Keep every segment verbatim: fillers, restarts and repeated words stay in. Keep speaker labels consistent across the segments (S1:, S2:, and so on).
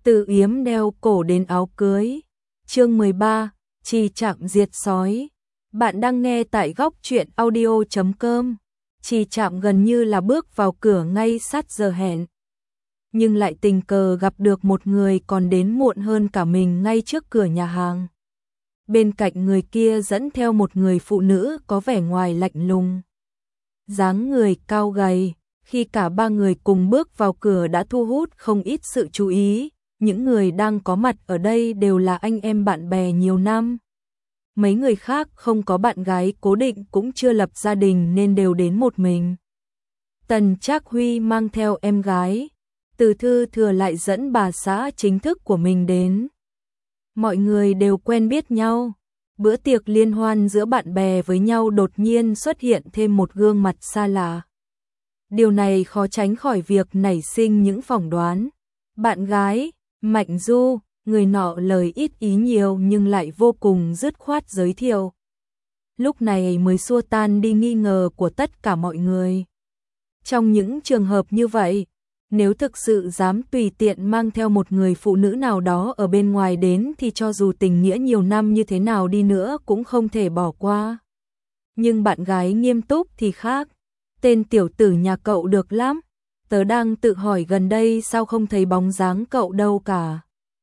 S1: Từ yếm đeo cổ đến áo cưới. Chương mười ba, Trì Trạm diệt sói. Bạn đang nghe tại góc truyện audio chấm com. Trì Trạm gần như là bước vào cửa ngay sát giờ hẹn, nhưng lại tình cờ gặp được một người còn đến muộn hơn cả mình ngay trước cửa nhà hàng. Bên cạnh người kia dẫn theo một người phụ nữ có vẻ ngoài lạnh lùng, dáng người cao gầy. Khi cả ba người cùng bước vào cửa đã thu hút không ít sự chú ý. Những người đang có mặt ở đây đều là anh em bạn bè nhiều năm. Mấy người khác không có bạn gái cố định cũng chưa lập gia đình nên đều đến một mình. Tần Trác Huy mang theo em gái, Từ Thư Thừa lại dẫn bà xã chính thức của mình đến. Mọi người đều quen biết nhau. Bữa tiệc liên hoan giữa bạn bè với nhau đột nhiên xuất hiện thêm một gương mặt xa lạ. Điều này khó tránh khỏi việc nảy sinh những phỏng đoán. Bạn gái, Mạnh Du, người nọ lời ít ý nhiều nhưng lại vô cùng dứt khoát giới thiệu. Lúc này mới xua tan đi nghi ngờ của tất cả mọi người. Trong những trường hợp như vậy, nếu thực sự dám tùy tiện mang theo một người phụ nữ nào đó ở bên ngoài đến thì cho dù tình nghĩa nhiều năm như thế nào đi nữa cũng không thể bỏ qua. Nhưng bạn gái nghiêm túc thì khác. Tên tiểu tử nhà cậu được lắm. Tớ đang tự hỏi gần đây sao không thấy bóng dáng cậu đâu cả.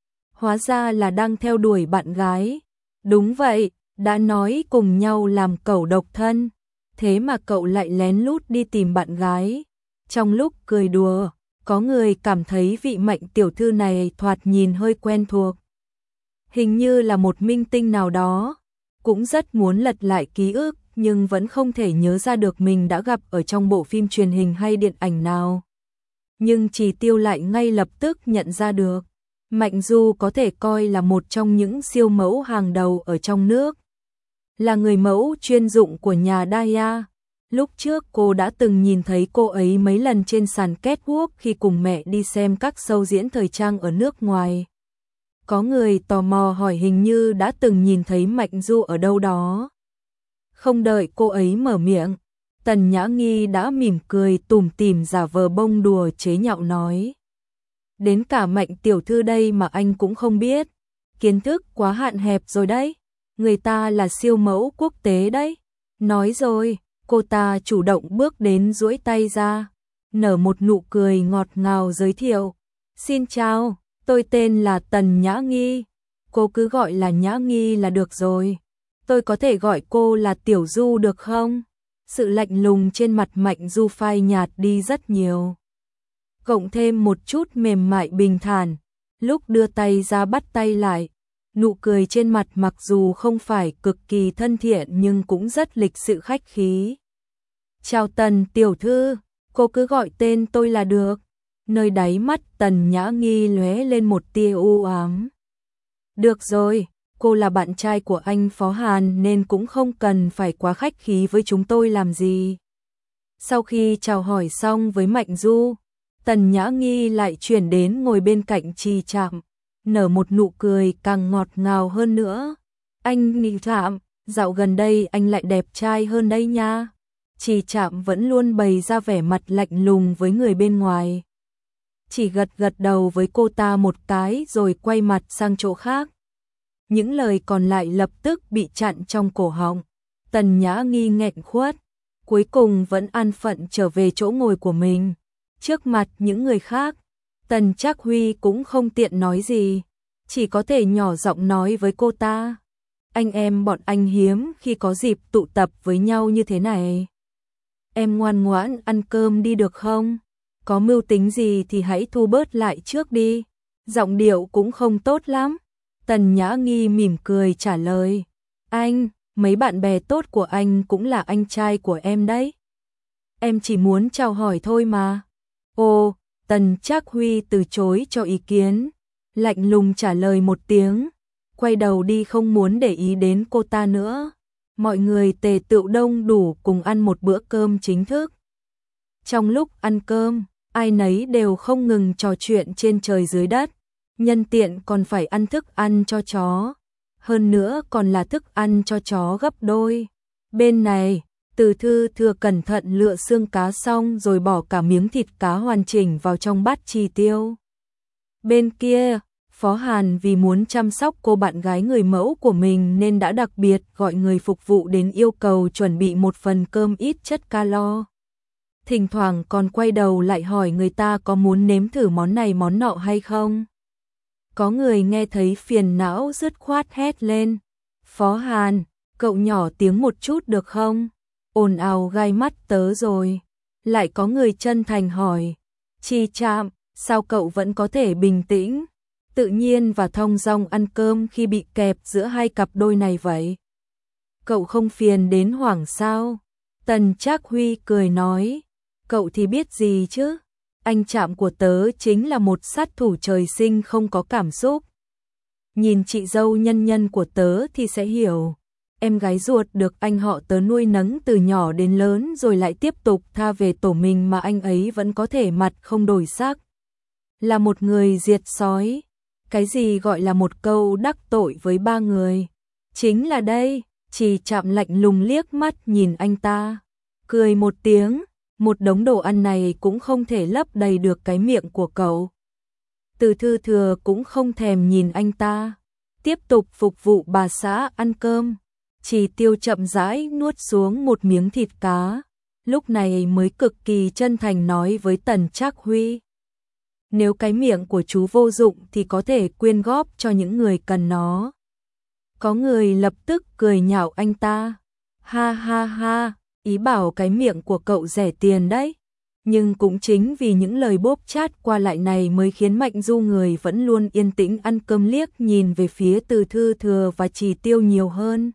S1: Hóa ra là đang theo đuổi bạn gái. Đúng vậy, đã nói cùng nhau làm cẩu độc thân. Thế mà cậu lại lén lút đi tìm bạn gái. Trong lúc cười đùa, có người cảm thấy vị Mạnh tiểu thư này thoạt nhìn hơi quen thuộc. Hình như là một minh tinh nào đó. Cũng rất muốn lật lại ký ức nhưng vẫn không thể nhớ ra được mình đã gặp ở trong bộ phim truyền hình hay điện ảnh nào. Nhưng Trì Tiêu lại ngay lập tức nhận ra được. Mạnh Du có thể coi là một trong những siêu mẫu hàng đầu ở trong nước. Là người mẫu chuyên dụng của nhà Daya. Lúc trước cô đã từng nhìn thấy cô ấy mấy lần trên sàn catwalk khi cùng mẹ đi xem các show diễn thời trang ở nước ngoài. Có người tò mò hỏi hình như đã từng nhìn thấy Mạnh Du ở đâu đó. Không đợi cô ấy mở miệng, Tần Nhã Nghi đã mỉm cười tủm tỉm giả vờ bông đùa chế nhạo nói. Đến cả Mạnh tiểu thư đây mà anh cũng không biết. Kiến thức quá hạn hẹp rồi đấy. Người ta là siêu mẫu quốc tế đấy. Nói rồi, cô ta chủ động bước đến duỗi tay ra, nở một nụ cười ngọt ngào giới thiệu. Xin chào, tôi tên là Tần Nhã Nghi. Cô cứ gọi là Nhã Nghi là được rồi. Tôi có thể gọi cô là Tiểu Du được không? Sự lạnh lùng trên mặt Mạnh Du phai nhạt đi rất nhiều. Cộng thêm một chút mềm mại bình thản. Lúc đưa tay ra bắt tay lại, nụ cười trên mặt mặc dù không phải cực kỳ thân thiện nhưng cũng rất lịch sự khách khí. Chào Tần tiểu thư, cô cứ gọi tên tôi là được. Nơi đáy mắt Tần Nhã Nghi lóe lên một tia u ám. Được rồi. Cô là bạn trai của anh Phó Hàn nên cũng không cần phải quá khách khí với chúng tôi làm gì. Sau khi chào hỏi xong với Mạnh Du, Tần Nhã Nghi lại chuyển đến ngồi bên cạnh Trì Trạm, nở một nụ cười càng ngọt ngào hơn nữa. Anh Trì Trạm, dạo gần đây anh lại đẹp trai hơn đây nha. Trì Trạm vẫn luôn bày ra vẻ mặt lạnh lùng với người bên ngoài. Chỉ gật gật đầu với cô ta một cái rồi quay mặt sang chỗ khác. Những lời còn lại lập tức bị chặn trong cổ họng. Tần Nhã Nghi nghẹn khuất, cuối cùng vẫn an phận trở về chỗ ngồi của mình. Trước mặt những người khác, Tần Trác Huy cũng không tiện nói gì, chỉ có thể nhỏ giọng nói với cô ta. Anh em bọn anh hiếm khi có dịp tụ tập với nhau như thế này. Em ngoan ngoãn ăn cơm đi được không? Có mưu tính gì thì hãy thu bớt lại trước đi. Giọng điệu cũng không tốt lắm. Tần Nhã Nghi mỉm cười trả lời. Anh, mấy bạn bè tốt của anh cũng là anh trai của em đấy. Em chỉ muốn chào hỏi thôi mà. Ồ, Tần Trác Huy từ chối cho ý kiến. Lạnh lùng trả lời một tiếng. Quay đầu đi không muốn để ý đến cô ta nữa. Mọi người tề tựu đông đủ cùng ăn một bữa cơm chính thức. Trong lúc ăn cơm, ai nấy đều không ngừng trò chuyện trên trời dưới đất. Nhân tiện còn phải ăn thức ăn cho chó. Hơn nữa còn là thức ăn cho chó gấp đôi. Bên này, Từ Thư Thừa cẩn thận lựa xương cá xong rồi bỏ cả miếng thịt cá hoàn chỉnh vào trong bát Trì Tiêu. Bên kia, Phó Hàn vì muốn chăm sóc cô bạn gái người mẫu của mình nên đã đặc biệt gọi người phục vụ đến yêu cầu chuẩn bị một phần cơm ít chất calo. Thỉnh thoảng còn quay đầu lại hỏi người ta có muốn nếm thử món này món nọ hay không. Có người nghe thấy phiền não dứt khoát hét lên. Phó Hàn, cậu nhỏ tiếng một chút được không? Ồn ào gai mắt tớ rồi. Lại có người chân thành hỏi. Chi Trạm, sao cậu vẫn có thể bình tĩnh, tự nhiên và thong dong ăn cơm khi bị kẹp giữa hai cặp đôi này vậy? Cậu không phiền đến hoảng sao? Tần Trác Huy cười nói. Cậu thì biết gì chứ? Anh Trạm của tớ chính là một sát thủ trời sinh không có cảm xúc. Nhìn chị dâu nhân nhân của tớ thì sẽ hiểu. Em gái ruột được anh họ tớ nuôi nấng từ nhỏ đến lớn rồi lại tiếp tục tha về tổ mình mà anh ấy vẫn có thể mặt không đổi sắc. Là một người diệt sói. Cái gì gọi là một câu đắc tội với ba người? Chính là đây. Chỉ Chạm lạnh lùng liếc mắt nhìn anh ta, cười một tiếng. Một đống đồ ăn này cũng không thể lấp đầy được cái miệng của cậu. Từ Thư Thừa cũng không thèm nhìn anh ta, tiếp tục phục vụ bà xã ăn cơm. Chỉ Tiêu chậm rãi nuốt xuống một miếng thịt cá, lúc này mới cực kỳ chân thành nói với Tần Trác Huy. Nếu cái miệng của chú vô dụng thì có thể quyên góp cho những người cần nó. Có người lập tức cười nhạo anh ta. Ha ha ha, ý bảo cái miệng của cậu rẻ tiền đấy. Nhưng cũng chính vì những lời bóp chát qua lại này mới khiến Mạnh Du người vẫn luôn yên tĩnh ăn cơm liếc nhìn về phía Từ Thư Thừa và Chỉ Tiêu nhiều hơn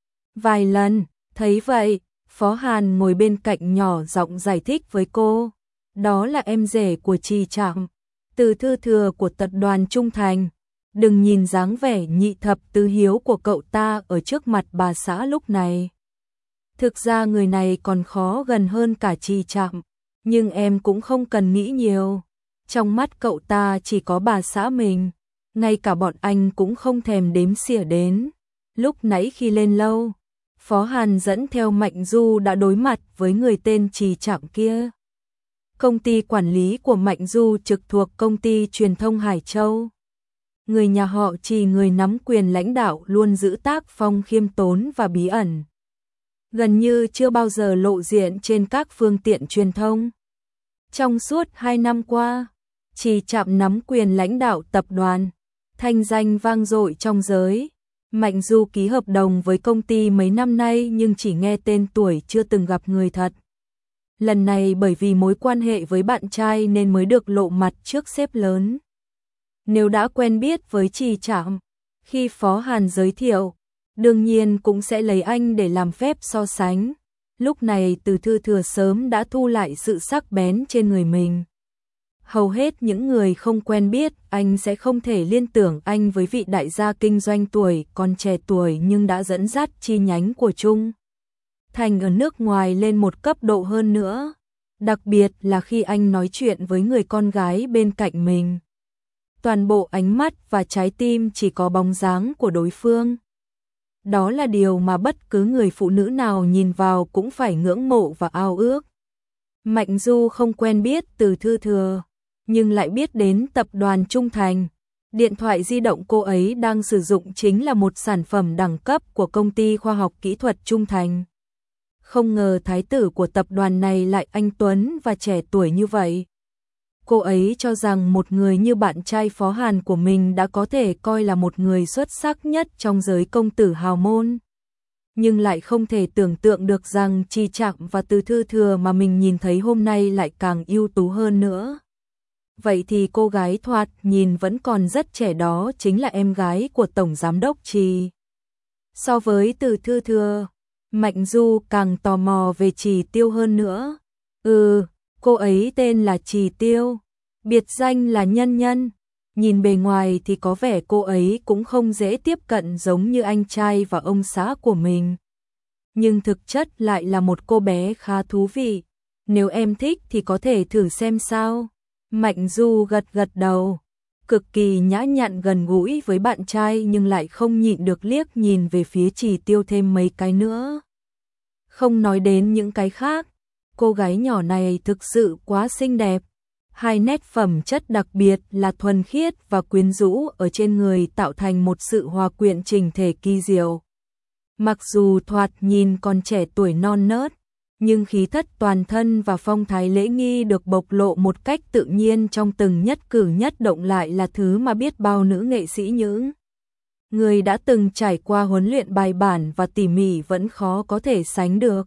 S1: vài lần. Thấy vậy, Phó Hàn ngồi bên cạnh nhỏ giọng giải thích với cô. Đó là em rể của Trì Trạm, Từ Thư Thừa của tập đoàn Trung Thành. Đừng nhìn dáng vẻ nhị thập tứ hiếu của cậu ta ở trước mặt bà xã lúc này. Thực ra người này còn khó gần hơn cả Trì Trạm, nhưng em cũng không cần nghĩ nhiều. Trong mắt cậu ta chỉ có bà xã mình, ngay cả bọn anh cũng không thèm đếm xỉa đến. Lúc nãy khi lên lâu, Phó Hàn dẫn theo Mạnh Du đã đối mặt với người tên Trì Trạm kia. Công ty quản lý của Mạnh Du trực thuộc công ty truyền thông Hải Châu. Người nhà họ Trì, người nắm quyền lãnh đạo, luôn giữ tác phong khiêm tốn và bí ẩn, gần như chưa bao giờ lộ diện trên các phương tiện truyền thông. Trong suốt hai năm qua, Trì Trạm nắm quyền lãnh đạo tập đoàn, thanh danh vang dội trong giới. Mạnh Du ký hợp đồng với công ty mấy năm nay nhưng chỉ nghe tên tuổi chưa từng gặp người thật. Lần này bởi vì mối quan hệ với bạn trai nên mới được lộ mặt trước sếp lớn. Nếu đã quen biết với Trì Trạm, khi Phó Hàn giới thiệu, đương nhiên cũng sẽ lấy anh để làm phép so sánh. Lúc này Từ Thư Thừa sớm đã thu lại sự sắc bén trên người mình. Hầu hết những người không quen biết anh sẽ không thể liên tưởng anh với vị đại gia kinh doanh tuổi còn trẻ tuổi nhưng đã dẫn dắt chi nhánh của Trung Thành ở nước ngoài lên một cấp độ hơn nữa. Đặc biệt là khi anh nói chuyện với người con gái bên cạnh mình, toàn bộ ánh mắt và trái tim chỉ có bóng dáng của đối phương. Đó là điều mà bất cứ người phụ nữ nào nhìn vào cũng phải ngưỡng mộ và ao ước. Mạnh Du không quen biết Từ Thư Thừa, nhưng lại biết đến tập đoàn Trung Thành. Điện thoại di động cô ấy đang sử dụng chính là một sản phẩm đẳng cấp của công ty khoa học kỹ thuật Trung Thành. Không ngờ thái tử của tập đoàn này lại anh tuấn và trẻ tuổi như vậy. Cô ấy cho rằng một người như bạn trai Phó Hàn của mình đã có thể coi là một người xuất sắc nhất trong giới công tử hào môn. Nhưng lại không thể tưởng tượng được rằng Trì Trạm và Từ Thư Thừa mà mình nhìn thấy hôm nay lại càng ưu tú hơn nữa. Vậy thì cô gái thoạt nhìn vẫn còn rất trẻ đó chính là em gái của Tổng Giám đốc Trì. So với Từ Thư Thừa, Mạnh Du càng tò mò về Trì Tiêu hơn nữa. Ừ, cô ấy tên là Trì Tiêu, biệt danh là Nhân Nhân. Nhìn bề ngoài thì có vẻ cô ấy cũng không dễ tiếp cận giống như anh trai và ông xã của mình. Nhưng thực chất lại là một cô bé khá thú vị. Nếu em thích thì có thể thử xem sao. Mạnh Du gật gật đầu, cực kỳ nhã nhặn gần gũi với bạn trai nhưng lại không nhịn được liếc nhìn về phía Trì Tiêu thêm mấy cái nữa. Không nói đến những cái khác, cô gái nhỏ này thực sự quá xinh đẹp. Hai nét phẩm chất đặc biệt là thuần khiết và quyến rũ ở trên người tạo thành một sự hòa quyện chỉnh thể kỳ diệu. Mặc dù thoạt nhìn còn trẻ tuổi non nớt, nhưng khí chất toàn thân và phong thái lễ nghi được bộc lộ một cách tự nhiên trong từng nhất cử nhất động lại là thứ mà biết bao nữ nghệ sĩ những người đã từng trải qua huấn luyện bài bản và tỉ mỉ vẫn khó có thể sánh được.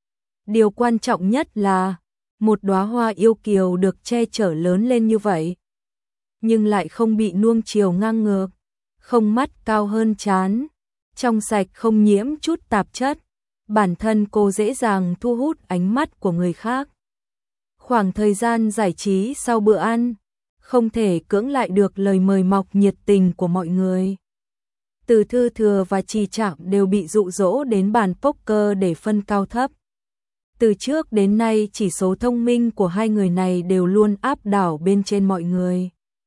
S1: Điều quan trọng nhất là một đóa hoa yêu kiều được che chở lớn lên như vậy, nhưng lại không bị nuông chiều ngang ngược, không mắt cao hơn trán, trong sạch không nhiễm chút tạp chất. Bản thân cô dễ dàng thu hút ánh mắt của người khác. Khoảng thời gian giải trí sau bữa ăn, không thể cưỡng lại được lời mời mọc nhiệt tình của mọi người. Từ Thư Thừa và Trì Trạm đều bị dụ dỗ đến bàn poker để phân cao thấp. Từ trước đến nay chỉ số thông minh của hai người này đều luôn áp đảo bên trên mọi người.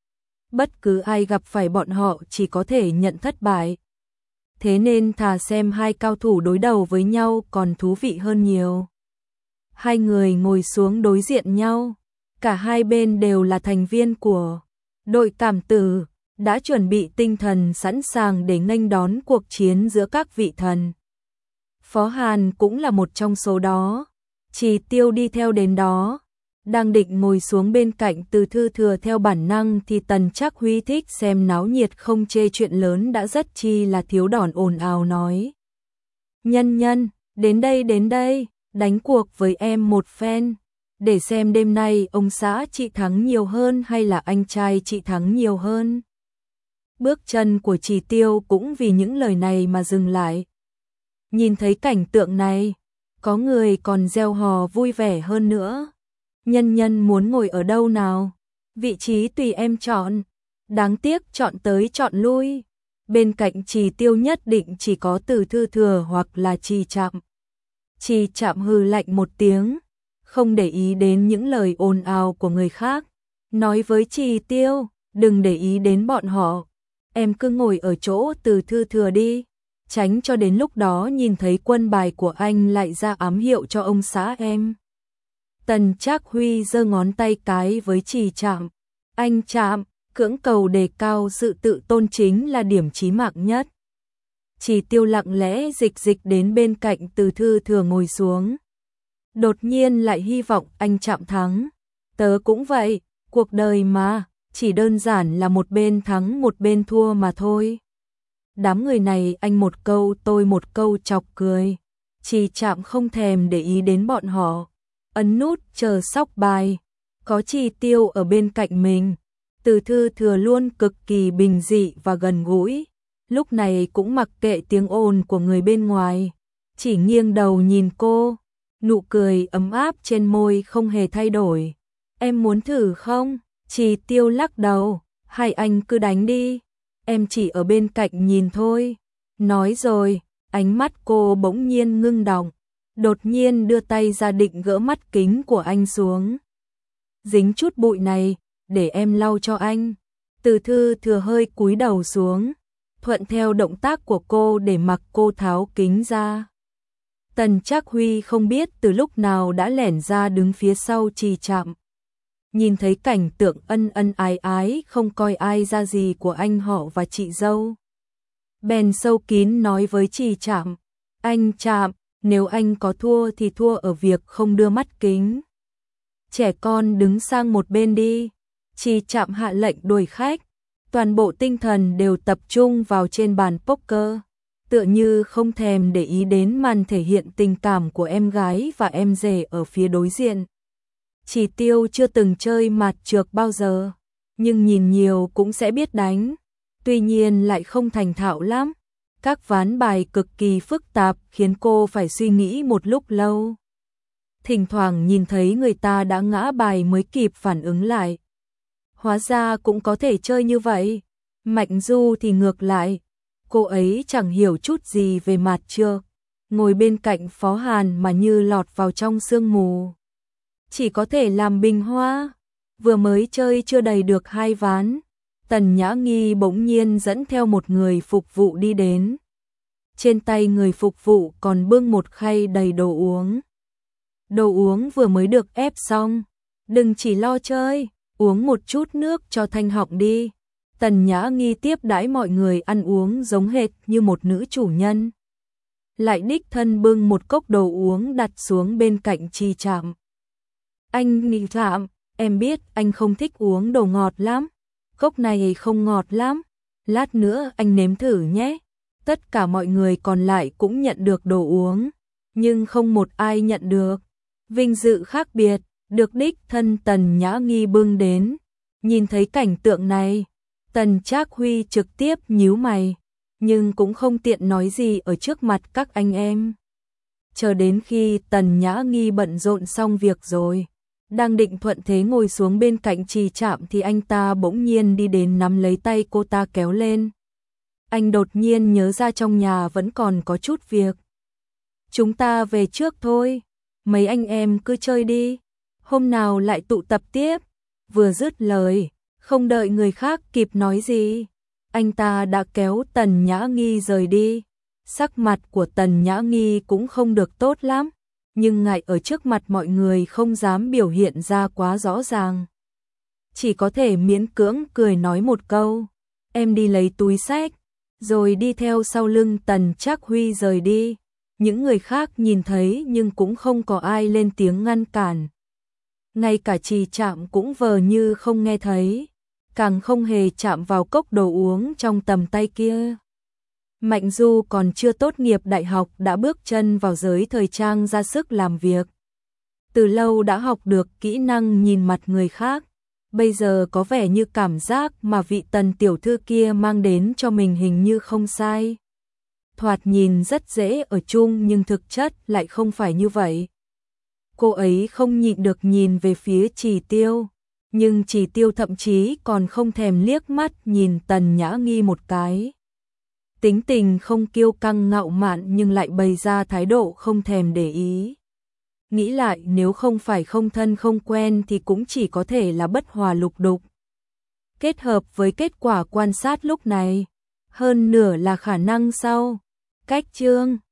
S1: Bất cứ ai gặp phải bọn họ chỉ có thể nhận thất bại. Thế nên thà xem hai cao thủ đối đầu với nhau còn thú vị hơn nhiều. Hai người ngồi xuống đối diện nhau. Cả hai bên đều là thành viên của đội cảm tử, đã chuẩn bị tinh thần sẵn sàng để nghênh đón cuộc chiến giữa các vị thần. Phó Hàn cũng là một trong số đó. Trì Tiêu đi theo đến đó, đang định ngồi xuống bên cạnh Từ Thư Thừa theo bản năng thì Tần Trác Huy thích xem náo nhiệt không chê chuyện lớn đã rất chi là thiếu đòn ồn ào nói. Nhân nhân, đến đây đến đây, đánh cuộc với em một phen, để xem đêm nay ông xã chị thắng nhiều hơn hay là anh trai chị thắng nhiều hơn. Bước chân của Trì Tiêu cũng vì những lời này mà dừng lại. Nhìn thấy cảnh tượng này, có người còn reo hò vui vẻ hơn nữa. Nhân nhân muốn ngồi ở đâu nào? Vị trí tùy em chọn. Đáng tiếc chọn tới chọn lui. Bên cạnh Trì Tiêu nhất định chỉ có Từ Thư Thừa hoặc là Trì Trạm. Trì Trạm hừ lạnh một tiếng, không để ý đến những lời ồn ào của người khác. Nói với Trì Tiêu, đừng để ý đến bọn họ. Em cứ ngồi ở chỗ Từ Thư Thừa đi. Tránh cho đến lúc đó nhìn thấy quân bài của anh lại ra ám hiệu cho ông xã em. Tần Trác Huy giơ ngón tay cái với Trì Trạm. Anh Trạm, cưỡng cầu đề cao sự tự tôn chính là điểm chí mạng nhất. Trì Tiêu lặng lẽ dịch dịch đến bên cạnh Từ Thư Thừa ngồi xuống. Đột nhiên lại hy vọng anh Trạm thắng. Tớ cũng vậy, cuộc đời mà, chỉ đơn giản là một bên thắng một bên thua mà thôi. Đám người này anh một câu tôi một câu chọc cười. Trì Trạm không thèm để ý đến bọn họ. Ấn nút chờ sóc bài. Có Trì Tiêu ở bên cạnh mình. Từ Thư Thừa luôn cực kỳ bình dị và gần gũi. Lúc này cũng mặc kệ tiếng ồn của người bên ngoài. Chỉ nghiêng đầu nhìn cô. Nụ cười ấm áp trên môi không hề thay đổi. Em muốn thử không? Trì Tiêu lắc đầu. Hay anh cứ đánh đi. Em chỉ ở bên cạnh nhìn thôi. Nói rồi, ánh mắt cô bỗng nhiên ngưng đọng. Đột nhiên đưa tay ra định gỡ mắt kính của anh xuống. Dính chút bụi này, để em lau cho anh. Từ Thư Thừa hơi cúi đầu xuống, thuận theo động tác của cô để mặc cô tháo kính ra. Tần Trác Huy không biết từ lúc nào đã lẻn ra đứng phía sau Trì Trạm. Nhìn thấy cảnh tượng ân ân ái ái không coi ai ra gì của anh họ và chị dâu. Bèn sâu kín nói với Trì Trạm. Anh Trạm, nếu anh có thua thì thua ở việc không đưa mắt kính. Trẻ con đứng sang một bên đi. Trì Trạm hạ lệnh đuổi khách. Toàn bộ tinh thần đều tập trung vào trên bàn poker. Tựa như không thèm để ý đến màn thể hiện tình cảm của em gái và em rể ở phía đối diện. Trì Tiêu chưa từng chơi mạt trược bao giờ, nhưng nhìn nhiều cũng sẽ biết đánh. Tuy nhiên lại không thành thạo lắm. Các ván bài cực kỳ phức tạp khiến cô phải suy nghĩ một lúc lâu. Thỉnh thoảng nhìn thấy người ta đã ngã bài mới kịp phản ứng lại. Hóa ra cũng có thể chơi như vậy. Mạnh Du thì ngược lại. Cô ấy chẳng hiểu chút gì về mạt trược. Ngồi bên cạnh Phó Hàn mà như lọt vào trong sương mù. Chỉ có thể làm bình hoa. Vừa mới chơi chưa đầy được hai ván. Tần Nhã Nghi bỗng nhiên dẫn theo một người phục vụ đi đến. Trên tay người phục vụ còn bưng một khay đầy đồ uống. Đồ uống vừa mới được ép xong. Đừng chỉ lo chơi, uống một chút nước cho thanh họng đi. Tần Nhã Nghi tiếp đãi mọi người ăn uống giống hệt như một nữ chủ nhân. Lại đích thân bưng một cốc đồ uống đặt xuống bên cạnh Chi Trạm. Anh Nghi Trạm, em biết anh không thích uống đồ ngọt lắm. Cốc này không ngọt lắm. Lát nữa anh nếm thử nhé. Tất cả mọi người còn lại cũng nhận được đồ uống. Nhưng không một ai nhận được. Vinh dự khác biệt, được đích thân Tần Nhã Nghi bưng đến. Nhìn thấy cảnh tượng này, Tần Trác Huy trực tiếp nhíu mày, nhưng cũng không tiện nói gì ở trước mặt các anh em. Chờ đến khi Tần Nhã Nghi bận rộn xong việc rồi, đang định thuận thế ngồi xuống bên cạnh Chi Trạm thì anh ta bỗng nhiên đi đến nắm lấy tay cô ta kéo lên. Anh đột nhiên nhớ ra trong nhà vẫn còn có chút việc. Chúng ta về trước thôi, mấy anh em cứ chơi đi, hôm nào lại tụ tập tiếp. Vừa dứt lời, không đợi người khác kịp nói gì, anh ta đã kéo Tần Nhã Nghi rời đi. Sắc mặt của Tần Nhã Nghi cũng không được tốt lắm, nhưng ngại ở trước mặt mọi người không dám biểu hiện ra quá rõ ràng. Chỉ có thể miễn cưỡng cười nói một câu, em đi lấy túi xách, rồi đi theo sau lưng Tần Trác Huy rời đi. Những người khác nhìn thấy nhưng cũng không có ai lên tiếng ngăn cản. Ngay cả Chi Trạm cũng vờ như không nghe thấy, càng không hề chạm vào cốc đồ uống trong tầm tay kia. Mạnh Du còn chưa tốt nghiệp đại học đã bước chân vào giới thời trang ra sức làm việc. Từ lâu đã học được kỹ năng nhìn mặt người khác, bây giờ có vẻ như cảm giác mà vị Tần tiểu thư kia mang đến cho mình hình như không sai. Thoạt nhìn rất dễ ở chung nhưng thực chất lại không phải như vậy. Cô ấy không nhịn được nhìn về phía Chỉ Tiêu, nhưng Chỉ Tiêu thậm chí còn không thèm liếc mắt nhìn Tần Nhã Nghi một cái. Tính tình không kiêu căng ngạo mạn nhưng lại bày ra thái độ không thèm để ý. Nghĩ lại nếu không phải không thân không quen thì cũng chỉ có thể là bất hòa lục đục. Kết hợp với kết quả quan sát lúc này, hơn nửa là khả năng sau. Cách chương